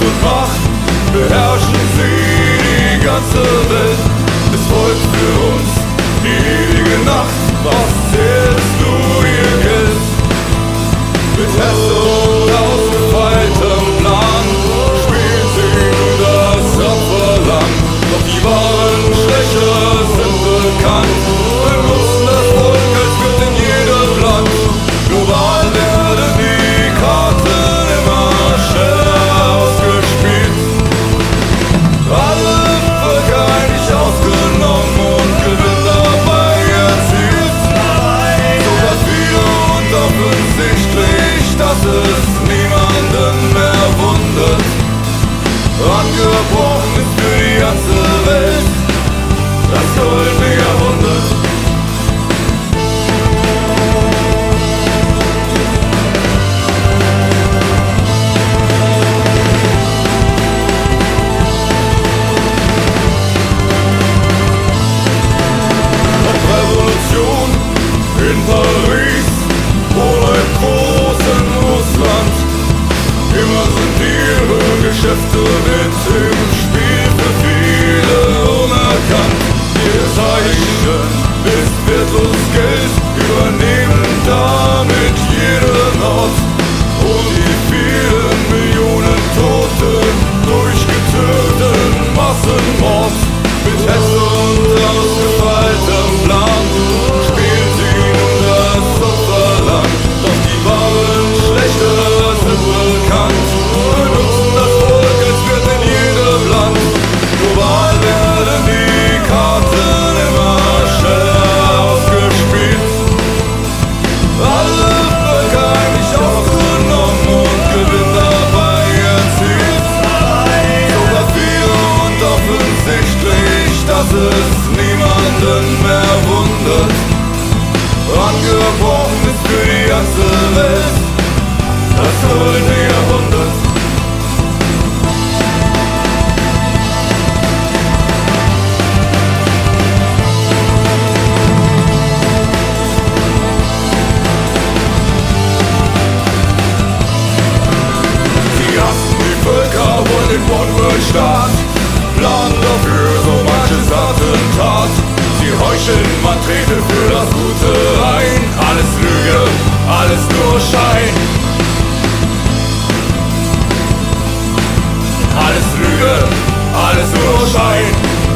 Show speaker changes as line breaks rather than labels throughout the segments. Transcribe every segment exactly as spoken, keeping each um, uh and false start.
und Macht beherrschen sie die ganze Welt. Es folgt für uns die ewige Nacht, was zählst du ihr Geld? Mit Hetze und ausgefeiltem Plan spielt sie nun das Opferland. Doch die wahren Schwächer sind bekannt, benutzen das Volk, als wird in jedem Land. Global werden die Karten immer schneller ausgespielt. Alle Völker eigentlich ausgenommen und Gewinn dabei erzielt. Sogar viele und offensichtlich, dass es niemanden mehr wundert. Angebrochen ist für die ganze Welt das goldene Jahrhundert. Ob Revolution in Paris oder im großen Russland, immer sind ihre Geschäfte mit im Spiel, für viele unerkannt. Ihr Zeichen ist wertlos Geld, übernehmen damit jeden Ort. Und die vielen Millionen Toten durch getöteten Massenmord. Mit Hetze und ausgefeiltem Plan spielt sie nun das Opferland. Doch die wahren Schlechter sind bekannt, benutzen das Volk, als wird in jedem Land. Global werden die Karten immer schneller ausgespielt. Alle Völker eigentlich ausgenommen und Gewinn dabei erzielt. Sogar viele und offensichtlich, dass es niemanden mehr wundert. Angebrochen ist für die ganze Welt das goldene Jahrhundert. Sie hassen die Völker, wollen den One-World-Staat, planen dafür so manches Attentat. Sie heucheln, man trete für das Gute ein. Alles Lüge, alles nur Schein. Alles Lüge, alles nur Schein.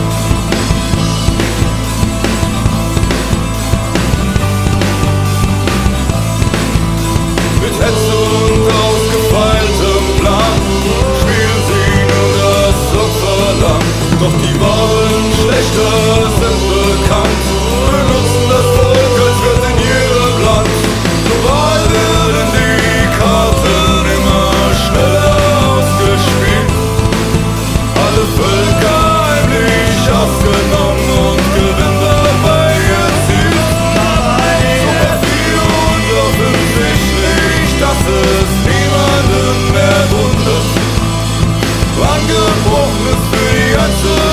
Mit Hetze und ausgefeiltem Plan spielen sie nun das Opferland. Doch die wahren Schlechter sind bekannt, benutzen das Volk, als wird in jedem Land. Global werden die Karten immer schneller ausgespielt. Alle Völker heimlich ausgenommen und Gewinn dabei erzielt. Sogar viel und offensichtlich, dass es niemanden mehr wundert. Angebrochen ist für die ganze